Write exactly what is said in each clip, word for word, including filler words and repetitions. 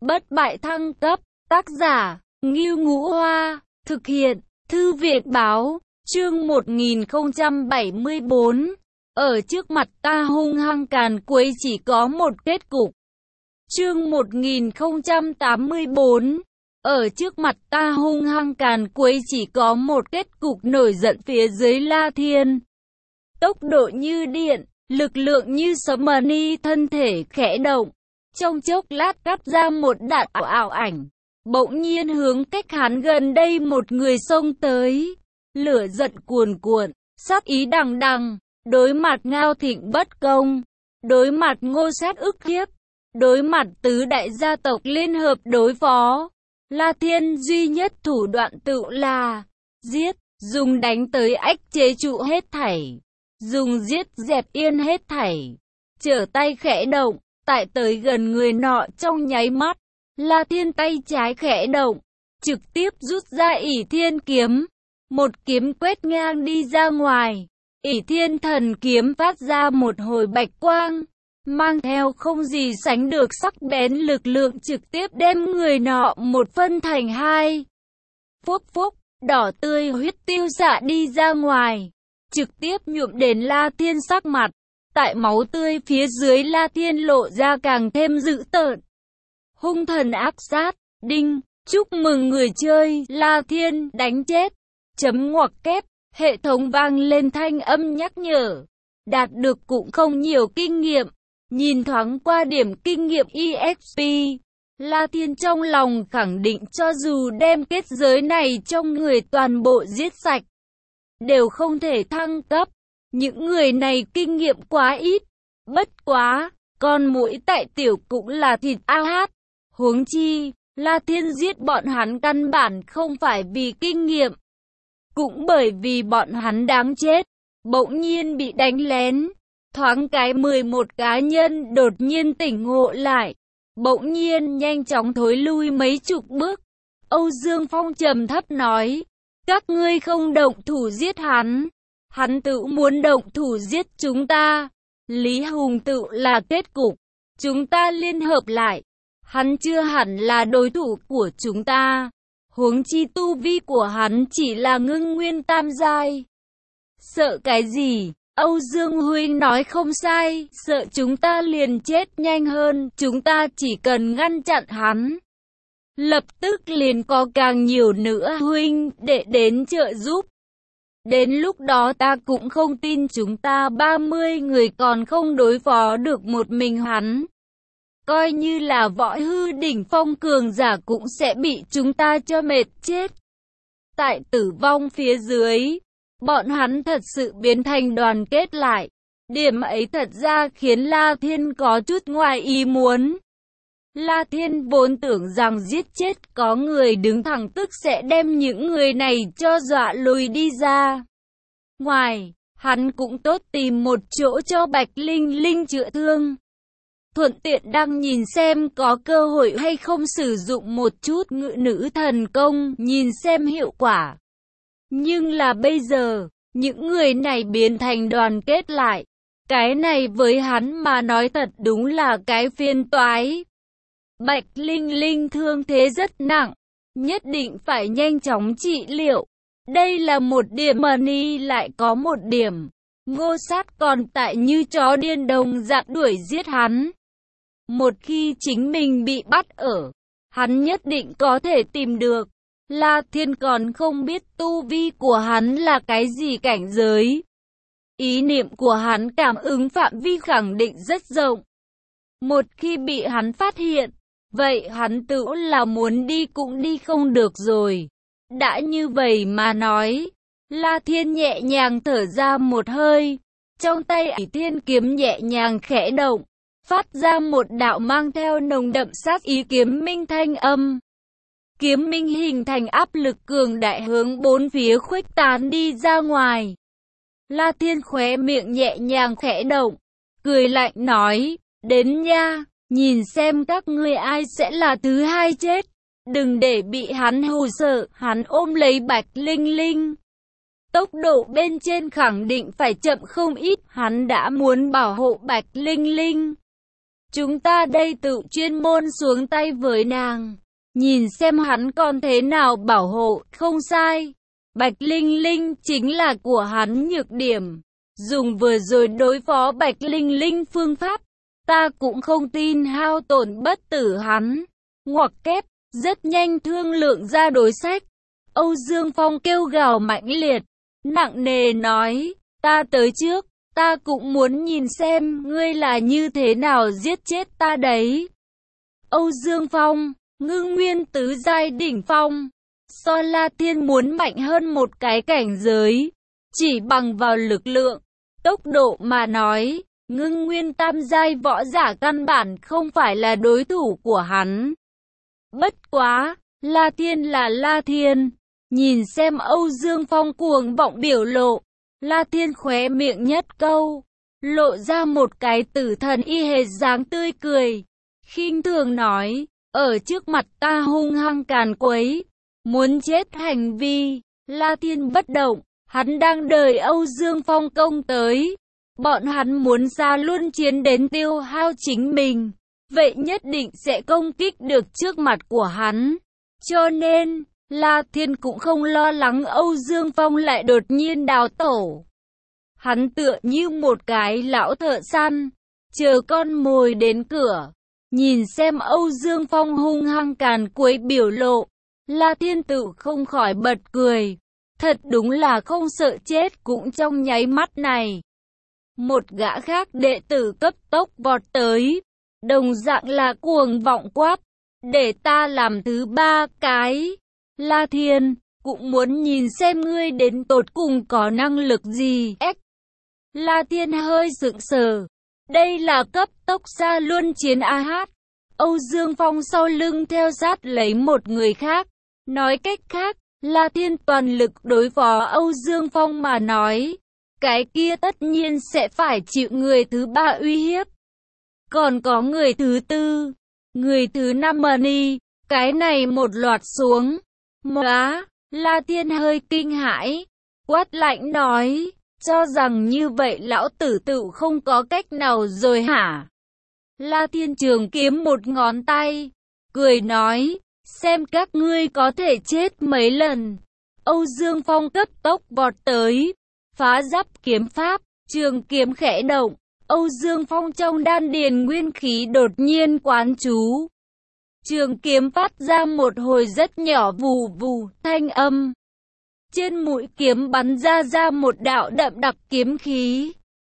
Bất bại thăng cấp, tác giả, Ngưu Ngũ Hoa, thực hiện, Thư viện Báo, chương một nghìn không trăm bảy mươi bốn. Ở trước mặt ta hung hăng càn quấy chỉ có một kết cục. Chương một nghìn không trăm tám mươi bốn. Ở trước mặt ta hung hăng càn quấy chỉ có một kết cục, nổi giận phía dưới La Thiên. Tốc độ như điện, lực lượng như sấm, ni thân thể khẽ động. Trong chốc lát cắt ra một đạn ảo ảnh, bỗng nhiên hướng cách hắn gần đây một người xông tới. Lửa giận cuồn cuộn, sát ý đằng đằng, đối mặt Ngao Thịnh bất công, đối mặt Ngô Sát ức hiếp, đối mặt tứ đại gia tộc liên hợp đối phó. La Thiên duy nhất thủ đoạn tự là giết, dùng đánh tới ách chế trụ hết thảy, dùng giết dẹp yên hết thảy. Trở tay khẽ động, tại tới gần người nọ trong nháy mắt, La Thiên tay trái khẽ động, trực tiếp rút ra ỷ thiên kiếm, một kiếm quét ngang đi ra ngoài. ỷ thiên thần kiếm phát ra một hồi bạch quang, mang theo không gì sánh được sắc bén lực lượng, trực tiếp đem người nọ một phân thành hai. Phúc phúc, đỏ tươi huyết tiêu xạ đi ra ngoài, trực tiếp nhuộm đến La Thiên sắc mặt. Tại máu tươi phía dưới, La Thiên lộ ra càng thêm dữ tợn. Hung thần ác sát, đinh, chúc mừng người chơi, La Thiên đánh chết. Chấm ngoặc kép, hệ thống vang lên thanh âm nhắc nhở. Đạt được cũng không nhiều kinh nghiệm. Nhìn thoáng qua điểm kinh nghiệm e ích pê, La Thiên trong lòng khẳng định cho dù đem kết giới này trong người toàn bộ giết sạch, đều không thể thăng cấp. Những người này kinh nghiệm quá ít. Bất quá, con muỗi tại tiểu cũng là thịt a hát. Huống chi, La Thiên giết bọn hắn căn bản không phải vì kinh nghiệm, cũng bởi vì bọn hắn đáng chết. Bỗng nhiên bị đánh lén, thoáng cái mười một cá nhân đột nhiên tỉnh ngộ lại, bỗng nhiên nhanh chóng thối lui mấy chục bước. Âu Dương Phong trầm thấp nói, các ngươi không động thủ giết hắn, hắn tự muốn động thủ giết chúng ta. Lý Hùng tự là kết cục, chúng ta liên hợp lại, hắn chưa hẳn là đối thủ của chúng ta. Huống chi tu vi của hắn chỉ là ngưng nguyên tam giai. Sợ cái gì? Âu Dương huynh nói không sai, sợ chúng ta liền chết nhanh hơn, chúng ta chỉ cần ngăn chặn hắn, lập tức liền có càng nhiều nữa huynh để đến trợ giúp. Đến lúc đó ta cũng không tin chúng ta ba mươi người còn không đối phó được một mình hắn. Coi như là võ hư đỉnh phong cường giả cũng sẽ bị chúng ta cho mệt chết. Tại tử vong phía dưới, bọn hắn thật sự biến thành đoàn kết lại. Điểm ấy thật ra khiến La Thiên có chút ngoài ý muốn. La Thiên vốn tưởng rằng giết chết có người đứng thẳng tức sẽ đem những người này cho dọa lùi đi ra. Ngoài, hắn cũng tốt tìm một chỗ cho Bạch Linh Linh chữa thương, thuận tiện đang nhìn xem có cơ hội hay không sử dụng một chút ngự nữ thần công, nhìn xem hiệu quả. Nhưng là bây giờ, những người này biến thành đoàn kết lại. Cái này với hắn mà nói thật đúng là cái phiền toái. Bạch Linh Linh thương thế rất nặng, nhất định phải nhanh chóng trị liệu. Đây là một điểm, mà ni lại có một điểm. Ngô Sát còn tại như chó điên đồng dạng đuổi giết hắn. Một khi chính mình bị bắt ở, hắn nhất định có thể tìm được. La Thiên còn không biết tu vi của hắn là cái gì cảnh giới. Ý niệm của hắn cảm ứng phạm vi khẳng định rất rộng. Một khi bị hắn phát hiện, vậy hắn tự là muốn đi cũng đi không được rồi. Đã như vậy mà nói, La Thiên nhẹ nhàng thở ra một hơi, trong tay ỷ thiên kiếm nhẹ nhàng khẽ động, phát ra một đạo mang theo nồng đậm sát ý kiếm minh thanh âm. Kiếm minh hình thành áp lực cường đại hướng bốn phía khuếch tán đi ra ngoài. La Thiên khóe miệng nhẹ nhàng khẽ động, cười lạnh nói, đến nha, nhìn xem các ngươi ai sẽ là thứ hai chết. Đừng để bị hắn hù sợ. Hắn ôm lấy Bạch Linh Linh, tốc độ bên trên khẳng định phải chậm không ít. Hắn đã muốn bảo hộ Bạch Linh Linh, chúng ta đây tự chuyên môn xuống tay với nàng. Nhìn xem hắn còn thế nào bảo hộ, không sai. Bạch Linh Linh chính là của hắn nhược điểm. Dùng vừa rồi đối phó Bạch Linh Linh phương pháp, ta cũng không tin hao tổn bất tử hắn. Ngoặc kép, rất nhanh thương lượng ra đối sách. Âu Dương Phong kêu gào mãnh liệt, nặng nề nói, ta tới trước, ta cũng muốn nhìn xem ngươi là như thế nào giết chết ta đấy. Âu Dương Phong, ngưng nguyên tứ giai đỉnh phong, so La Thiên muốn mạnh hơn một cái cảnh giới, chỉ bằng vào lực lượng, tốc độ mà nói, ngưng nguyên tam giai võ giả căn bản không phải là đối thủ của hắn. Bất quá, La Thiên là La Thiên, nhìn xem Âu Dương Phong cuồng vọng biểu lộ, La Thiên khóe miệng nhất câu, lộ ra một cái tử thần y hệt dáng tươi cười, khinh thường nói, ở trước mặt ta hung hăng càn quấy, muốn chết hành vi. La Thiên bất động, hắn đang đợi Âu Dương Phong công tới, bọn hắn muốn ra luân chiến đến tiêu hao chính mình, vậy nhất định sẽ công kích được trước mặt của hắn, cho nên La Thiên cũng không lo lắng Âu Dương Phong lại đột nhiên đào tổ. Hắn tựa như một cái lão thợ săn, chờ con mồi đến cửa. Nhìn xem Âu Dương Phong hung hăng càn quấy biểu lộ, La Thiên tự không khỏi bật cười. Thật đúng là không sợ chết cũng trong nháy mắt này. Một gã khác đệ tử cấp tốc vọt tới, đồng dạng là cuồng vọng quát, để ta làm thứ ba cái. La Thiên, cũng muốn nhìn xem ngươi đến tột cùng có năng lực gì. Ếch! La Thiên hơi sững sờ. Đây là cấp tốc xa luân chiến a hát. Âu Dương Phong sau lưng theo sát lấy một người khác. Nói cách khác, La Thiên toàn lực đối phó Âu Dương Phong mà nói. Cái kia tất nhiên sẽ phải chịu người thứ ba uy hiếp. Còn có người thứ tư, người thứ năm mà đi. Cái này một loạt xuống. Móa, La Thiên hơi kinh hãi, quát lạnh nói, cho rằng như vậy lão tử tự không có cách nào rồi hả? La Thiên trường kiếm một ngón tay, cười nói, xem các ngươi có thể chết mấy lần. Âu Dương Phong cấp tốc vọt tới, phá giáp kiếm pháp, trường kiếm khẽ động, Âu Dương Phong trong đan điền nguyên khí đột nhiên quán chú. Trường kiếm phát ra một hồi rất nhỏ vù vù thanh âm. Trên mũi kiếm bắn ra ra một đạo đậm đặc kiếm khí,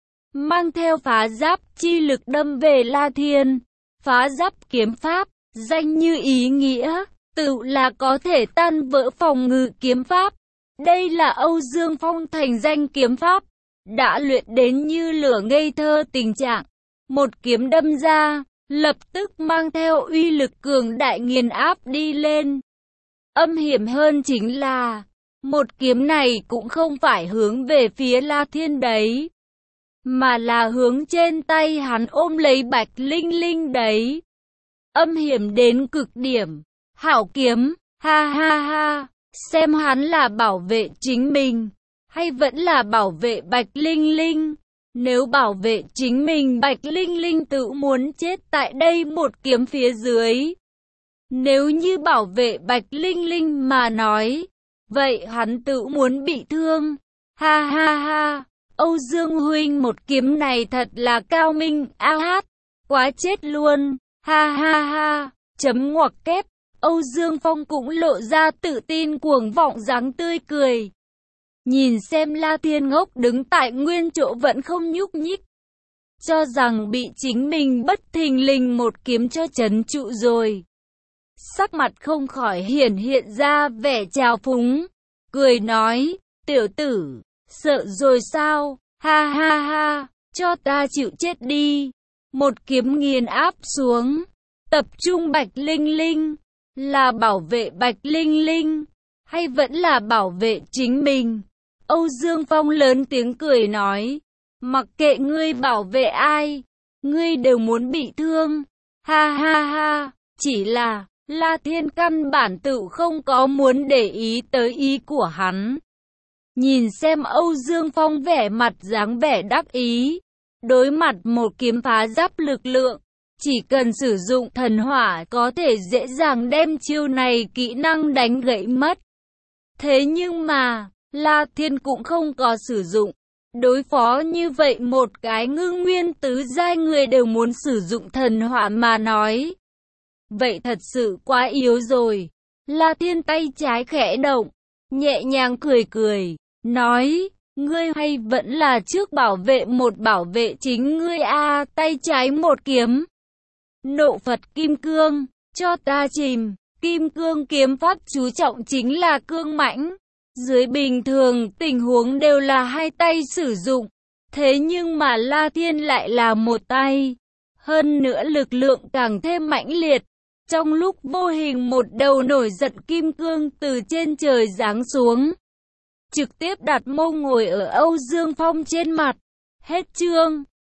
mang theo phá giáp chi lực đâm về La Thiên. Phá giáp kiếm pháp, danh như ý nghĩa, tự là có thể tan vỡ phòng ngự kiếm pháp. Đây là Âu Dương Phong thành danh kiếm pháp, đã luyện đến như lửa ngây thơ tình trạng. Một kiếm đâm ra, lập tức mang theo uy lực cường đại nghiền áp đi lên. Âm hiểm hơn chính là, một kiếm này cũng không phải hướng về phía La Thiên đấy, mà là hướng trên tay hắn ôm lấy Bạch Linh Linh đấy. Âm hiểm đến cực điểm. Hảo kiếm, ha ha ha, xem hắn là bảo vệ chính mình, hay vẫn là bảo vệ Bạch Linh Linh. Nếu bảo vệ chính mình, Bạch Linh Linh tự muốn chết tại đây một kiếm phía dưới. Nếu như bảo vệ Bạch Linh Linh mà nói, vậy hắn tự muốn bị thương. Ha ha ha, Âu Dương huynh một kiếm này thật là cao minh, a hát, quá chết luôn. Ha ha ha, chấm ngoặc kép, Âu Dương Phong cũng lộ ra tự tin cuồng vọng dáng tươi cười. Nhìn xem La Thiên ngốc đứng tại nguyên chỗ vẫn không nhúc nhích, cho rằng bị chính mình bất thình lình một kiếm cho trấn trụ rồi. Sắc mặt không khỏi hiển hiện ra vẻ trào phúng, cười nói, tiểu tử, sợ rồi sao, ha ha ha, cho ta chịu chết đi. Một kiếm nghiền áp xuống, tập trung Bạch Linh Linh, là bảo vệ Bạch Linh Linh, hay vẫn là bảo vệ chính mình? Âu Dương Phong lớn tiếng cười nói, mặc kệ ngươi bảo vệ ai, ngươi đều muốn bị thương. Ha ha ha, chỉ là La Thiên căn bản tự không có muốn để ý tới ý của hắn. Nhìn xem Âu Dương Phong vẻ mặt dáng vẻ đắc ý, đối mặt một kiếm phá giáp lực lượng, Chỉ cần sử dụng thần hỏa có thể dễ dàng đem chiêu này kỹ năng đánh gãy mất. Thế nhưng mà, La Thiên cũng không có sử dụng. Đối phó như vậy một cái ngưng nguyên tứ giai người đều muốn sử dụng thần hỏa mà nói. Vậy thật sự quá yếu rồi. La Thiên tay trái khẽ động, nhẹ nhàng cười cười, nói, ngươi hay vẫn là trước bảo vệ một bảo vệ chính ngươi a. Tay trái một kiếm. Nộ Phật Kim Cương, cho ta chìm. Kim Cương kiếm pháp chú trọng chính là cương mãnh. Dưới bình thường tình huống đều là hai tay sử dụng. Thế nhưng mà La Thiên lại là một tay. Hơn nữa lực lượng càng thêm mãnh liệt. Trong lúc vô hình một đầu nổi giận kim cương từ trên trời giáng xuống. Trực tiếp đặt mông ngồi ở Âu Dương Phong trên mặt. Hết chương.